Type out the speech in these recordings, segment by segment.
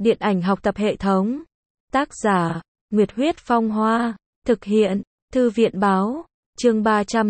Điện ảnh học tập hệ thống. Tác giả, Nguyệt Huyết Phong Hoa. Thực hiện, Thư viện Báo. Chương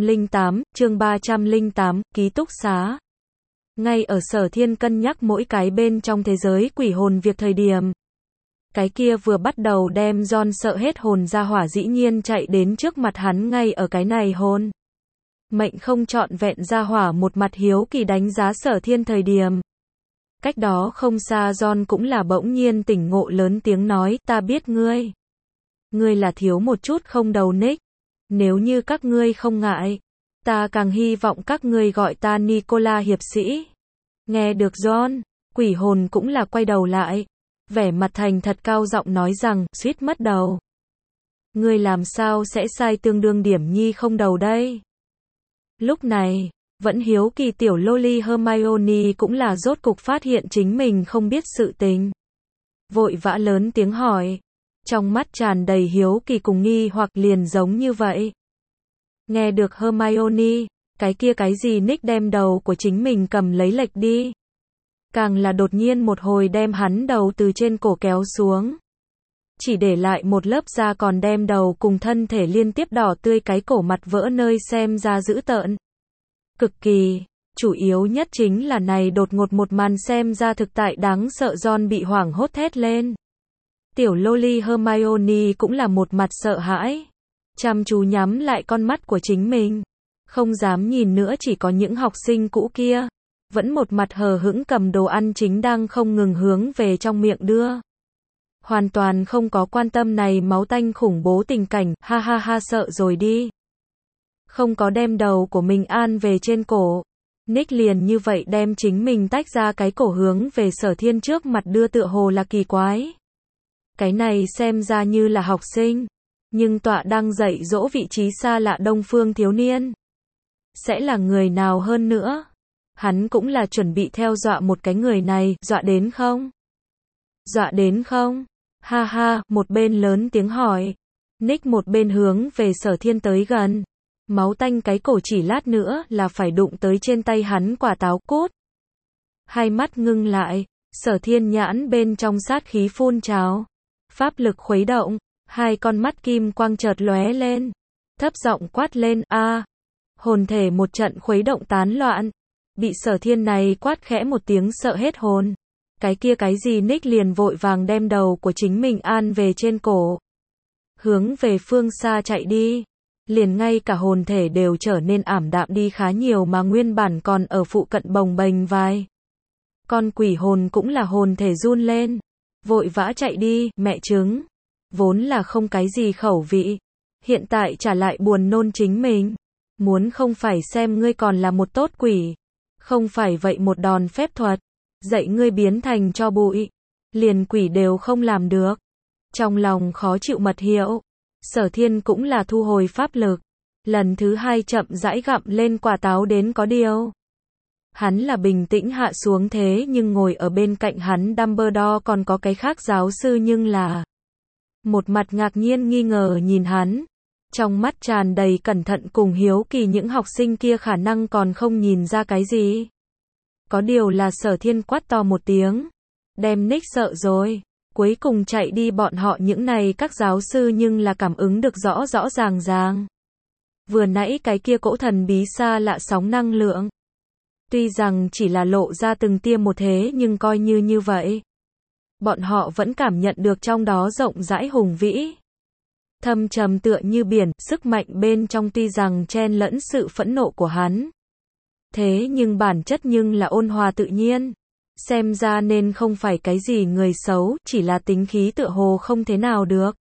308, ký túc xá. Ngay ở Sở Thiên cân nhắc mỗi cái bên trong thế giới quỷ hồn việc thời điểm. Cái kia vừa bắt đầu đem John sợ hết hồn ra hỏa dĩ nhiên chạy đến trước mặt hắn ngay ở cái này hồn. Mệnh không trọn vẹn ra hỏa một mặt hiếu kỳ đánh giá Sở Thiên thời điểm. Cách đó không xa John cũng là bỗng nhiên tỉnh ngộ lớn tiếng nói, ta biết ngươi. Ngươi là thiếu một chút không đầu Nick. Nếu như các ngươi không ngại, ta càng hy vọng các ngươi gọi ta Nicola hiệp sĩ. Nghe được John, quỷ hồn cũng là quay đầu lại. Vẻ mặt thành thật cao giọng nói rằng, suýt mất đầu. Ngươi làm sao sẽ sai tương đương điểm nhi không đầu đây? Lúc này, vẫn hiếu kỳ tiểu loli Hermione cũng là rốt cục phát hiện chính mình không biết sự tình. Vội vã lớn tiếng hỏi. Trong mắt tràn đầy hiếu kỳ cùng nghi hoặc liền giống như vậy. Nghe được Hermione, cái kia cái gì Nick đem đầu của chính mình cầm lấy lệch đi. Càng là đột nhiên một hồi đem hắn đầu từ trên cổ kéo xuống. Chỉ để lại một lớp da còn đem đầu cùng thân thể liên tiếp đỏ tươi cái cổ mặt vỡ nơi xem ra dữ tợn. Cực kỳ, chủ yếu nhất chính là này đột ngột một màn xem ra thực tại đáng sợ John bị hoảng hốt thét lên. Tiểu loli Hermione cũng là một mặt sợ hãi. Chăm chú nhắm lại con mắt của chính mình. Không dám nhìn nữa chỉ có những học sinh cũ kia. Vẫn một mặt hờ hững cầm đồ ăn chính đang không ngừng hướng về trong miệng đưa. Hoàn toàn không có quan tâm này máu tanh khủng bố tình cảnh, ha ha ha sợ rồi đi. Không có đem đầu của mình an về trên cổ. Nick liền như vậy đem chính mình tách ra cái cổ hướng về Sở Thiên trước mặt đưa tựa hồ là kỳ quái. Cái này xem ra như là học sinh. Nhưng tọa đang dạy dỗ vị trí xa lạ đông phương thiếu niên. Sẽ là người nào hơn nữa? Hắn cũng là chuẩn bị theo dọa một cái người này, dọa đến không? Dọa đến không? Ha ha, một bên lớn tiếng hỏi. Nick một bên hướng về Sở Thiên tới gần. Máu tanh cái cổ chỉ lát nữa là phải đụng tới trên tay hắn quả táo cốt. Hai mắt ngưng lại, Sở Thiên nhãn bên trong sát khí phun trào. Pháp lực khuấy động, hai con mắt kim quang chợt lóe lên. Thấp giọng quát lên, a. Hồn thể một trận khuấy động tán loạn. Bị Sở Thiên này quát khẽ một tiếng sợ hết hồn. Cái kia cái gì Nick liền vội vàng đem đầu của chính mình an về trên cổ. Hướng về phương xa chạy đi. Liền ngay cả hồn thể đều trở nên ảm đạm đi khá nhiều mà nguyên bản còn ở phụ cận bồng bềnh vai. Con quỷ hồn cũng là hồn thể run lên. Vội vã chạy đi, mẹ trứng. Vốn là không cái gì khẩu vị. Hiện tại trả lại buồn nôn chính mình. Muốn không phải xem ngươi còn là một tốt quỷ. Không phải vậy một đòn phép thuật. Dạy ngươi biến thành cho bụi. Liền quỷ đều không làm được. Trong lòng khó chịu mật hiệu. Sở Thiên cũng là thu hồi pháp lực. Lần thứ hai chậm rãi gặm lên quả táo đến có điều. Hắn là bình tĩnh hạ xuống thế nhưng ngồi ở bên cạnh hắn Dumbledore còn có cái khác giáo sư nhưng là. Một mặt ngạc nhiên nghi ngờ nhìn hắn. Trong mắt tràn đầy cẩn thận cùng hiếu kỳ những học sinh kia khả năng còn không nhìn ra cái gì. Có điều là Sở Thiên quát to một tiếng. Đem Nick sợ rồi. Cuối cùng chạy đi bọn họ những này các giáo sư nhưng là cảm ứng được rõ rõ ràng ràng. Vừa nãy cái kia cỗ thần bí xa lạ sóng năng lượng. Tuy rằng chỉ là lộ ra từng tia một thế nhưng coi như vậy. Bọn họ vẫn cảm nhận được trong đó rộng rãi hùng vĩ. Thâm trầm tựa như biển, sức mạnh bên trong tuy rằng chen lẫn sự phẫn nộ của hắn. Thế nhưng bản chất nhưng là ôn hòa tự nhiên. Xem ra nên không phải cái gì người xấu, chỉ là tính khí tựa hồ không thế nào được.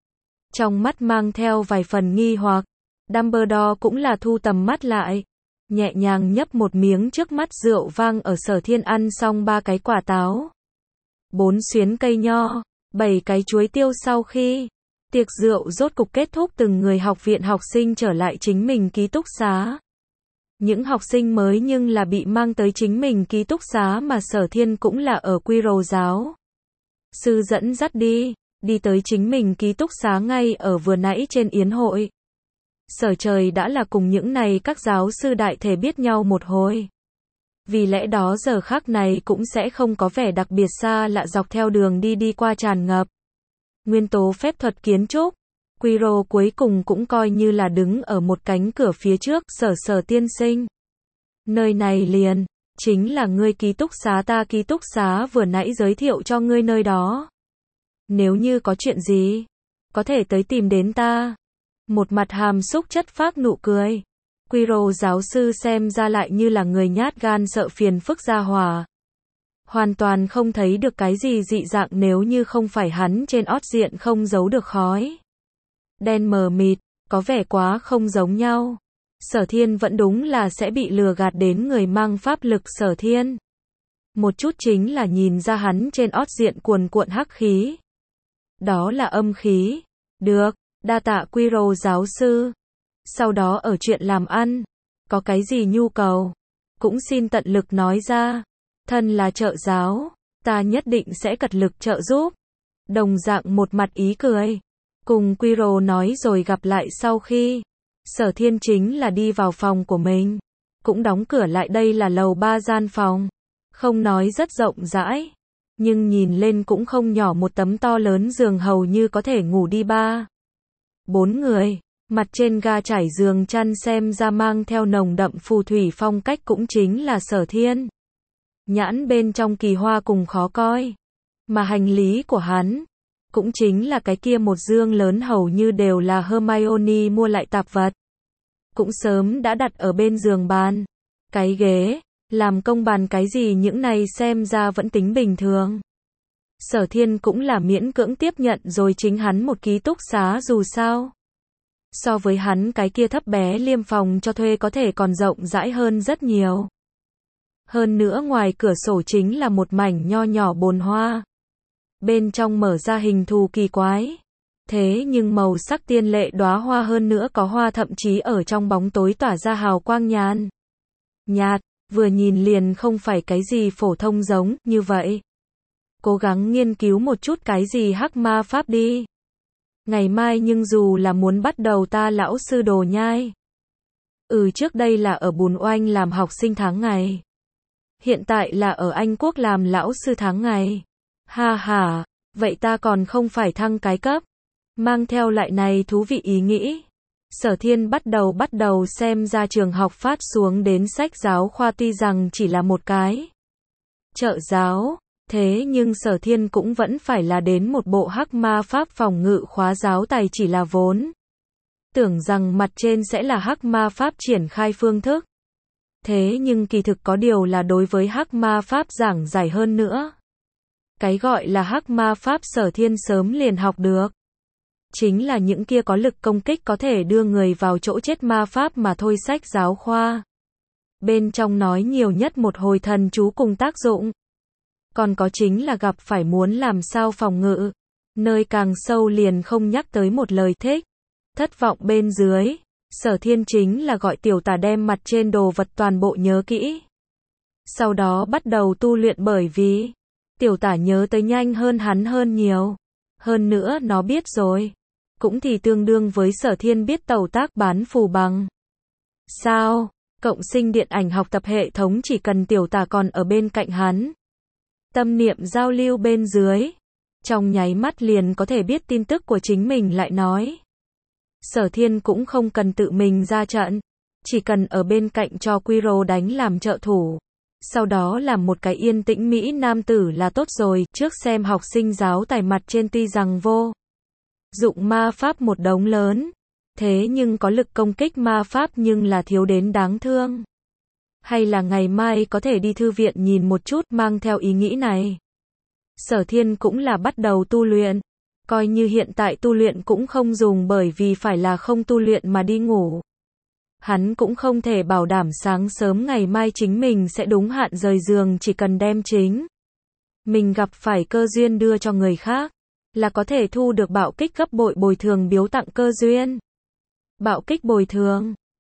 Trong mắt mang theo vài phần nghi hoặc, Dumbledore cũng là thu tầm mắt lại. Nhẹ nhàng nhấp một miếng trước mắt rượu vang ở Sở Thiên ăn xong 3 cái quả táo. 4 xuyến cây nho, 7 cái chuối tiêu sau khi tiệc rượu rốt cục kết thúc từng người học viện học sinh trở lại chính mình ký túc xá. Những học sinh mới nhưng là bị mang tới chính mình ký túc xá mà Sở Thiên cũng là ở Quirrell giáo. Sư dẫn dắt đi tới chính mình ký túc xá ngay ở vừa nãy trên yến hội. Sở Trời đã là cùng những này các giáo sư đại thể biết nhau một hồi. Vì lẽ đó giờ khắc này cũng sẽ không có vẻ đặc biệt xa lạ dọc theo đường đi qua tràn ngập nguyên tố phép thuật kiến trúc. Quiro cuối cùng cũng coi như là đứng ở một cánh cửa phía trước, Sở tiên sinh. Nơi này liền, chính là ngươi ký túc xá ta ký túc xá vừa nãy giới thiệu cho ngươi nơi đó. Nếu như có chuyện gì, có thể tới tìm đến ta. Một mặt hàm xúc chất phác nụ cười. Quiro giáo sư xem ra lại như là người nhát gan sợ phiền phức gia hỏa. Hoàn toàn không thấy được cái gì dị dạng nếu như không phải hắn trên ót diện không giấu được khói đen mờ mịt, có vẻ quá không giống nhau. Sở Thiên vẫn đúng là sẽ bị lừa gạt đến người mang pháp lực Sở Thiên. Một chút chính là nhìn ra hắn trên ót diện cuồn cuộn hắc khí. Đó là âm khí. Được, đa tạ Quiro giáo sư. Sau đó ở chuyện làm ăn, có cái gì nhu cầu, cũng xin tận lực nói ra. Thân là trợ giáo, ta nhất định sẽ cật lực trợ giúp. Đồng dạng một mặt ý cười. Cùng Quiro nói rồi gặp lại sau khi Sở Thiên chính là đi vào phòng của mình, cũng đóng cửa lại. Đây là lầu 3 gian phòng, không nói rất rộng rãi, nhưng nhìn lên cũng không nhỏ, một tấm to lớn giường hầu như có thể ngủ đi 3-4 người. Mặt trên ga trải giường chăn xem ra mang theo nồng đậm phù thủy phong cách cũng chính là Sở Thiên. Nhãn bên trong kỳ hoa cùng khó coi. Mà hành lý của hắn, cũng chính là cái kia một dương lớn hầu như đều là Hermione mua lại tạp vật. Cũng sớm đã đặt ở bên giường bàn. Cái ghế, làm công bàn cái gì những này xem ra vẫn tính bình thường. Sở Thiên cũng là miễn cưỡng tiếp nhận rồi, chính hắn một ký túc xá dù sao. So với hắn cái kia thấp bé liêm phòng cho thuê có thể còn rộng rãi hơn rất nhiều. Hơn nữa ngoài cửa sổ chính là một mảnh nho nhỏ bồn hoa. Bên trong mở ra hình thù kỳ quái. Thế nhưng màu sắc tiên lệ đóa hoa, hơn nữa có hoa thậm chí ở trong bóng tối tỏa ra hào quang nhạt, vừa nhìn liền không phải cái gì phổ thông giống như vậy. Cố gắng nghiên cứu một chút cái gì hắc ma pháp đi. Ngày mai nhưng dù là muốn bắt đầu ta lão sư đồ nhai. Trước đây là ở Bùn Oanh làm học sinh tháng ngày. Hiện tại là ở Anh Quốc làm lão sư tháng ngày. Ha ha, vậy ta còn không phải thăng cái cấp. Mang theo lại này thú vị ý nghĩ. Sở Thiên bắt đầu xem ra trường học phát xuống đến sách giáo khoa tuy rằng chỉ là một cái trợ giáo. Thế nhưng Sở Thiên cũng vẫn phải là đến một bộ hắc ma pháp phòng ngự khóa giáo tài, chỉ là vốn tưởng rằng mặt trên sẽ là hắc ma pháp triển khai phương thức. Thế nhưng kỳ thực có điều là đối với hắc ma pháp giảng giải hơn nữa. Cái gọi là hắc ma pháp Sở Thiên sớm liền học được. Chính là những kia có lực công kích có thể đưa người vào chỗ chết ma pháp mà thôi. Sách giáo khoa bên trong nói nhiều nhất một hồi thần chú cùng tác dụng. Còn có chính là gặp phải muốn làm sao phòng ngự. Nơi càng sâu liền không nhắc tới một lời thích. Thất vọng bên dưới, Sở Thiên chính là gọi tiểu tả đem mặt trên đồ vật toàn bộ nhớ kỹ. Sau đó bắt đầu tu luyện, bởi vì tiểu tả nhớ tới nhanh hơn hắn hơn nhiều. Hơn nữa nó biết rồi, cũng thì tương đương với Sở Thiên biết tẩu tác bán phù bằng. Sao? Cộng sinh điện ảnh học tập hệ thống chỉ cần tiểu tả còn ở bên cạnh hắn. Tâm niệm giao lưu bên dưới. Trong nháy mắt liền có thể biết tin tức của chính mình. Lại nói, Sở Thiên cũng không cần tự mình ra trận. Chỉ cần ở bên cạnh cho Quiro đánh làm trợ thủ. Sau đó làm một cái yên tĩnh Mỹ nam tử là tốt rồi. Trước xem học sinh giáo tài mặt trên tuy rằng vô dụng ma pháp một đống lớn. Thế nhưng có lực công kích ma pháp nhưng là thiếu đến đáng thương. Hay là ngày mai có thể đi thư viện nhìn một chút. Mang theo ý nghĩ này, Sở Thiên cũng là bắt đầu tu luyện. Coi như hiện tại tu luyện cũng không dùng, bởi vì phải là không tu luyện mà đi ngủ. Hắn cũng không thể bảo đảm sáng sớm ngày mai chính mình sẽ đúng hạn rời giường, chỉ cần đem chính mình gặp phải cơ duyên đưa cho người khác, là có thể thu được bạo kích gấp bội bồi thường biếu tặng cơ duyên. Bạo kích bồi thường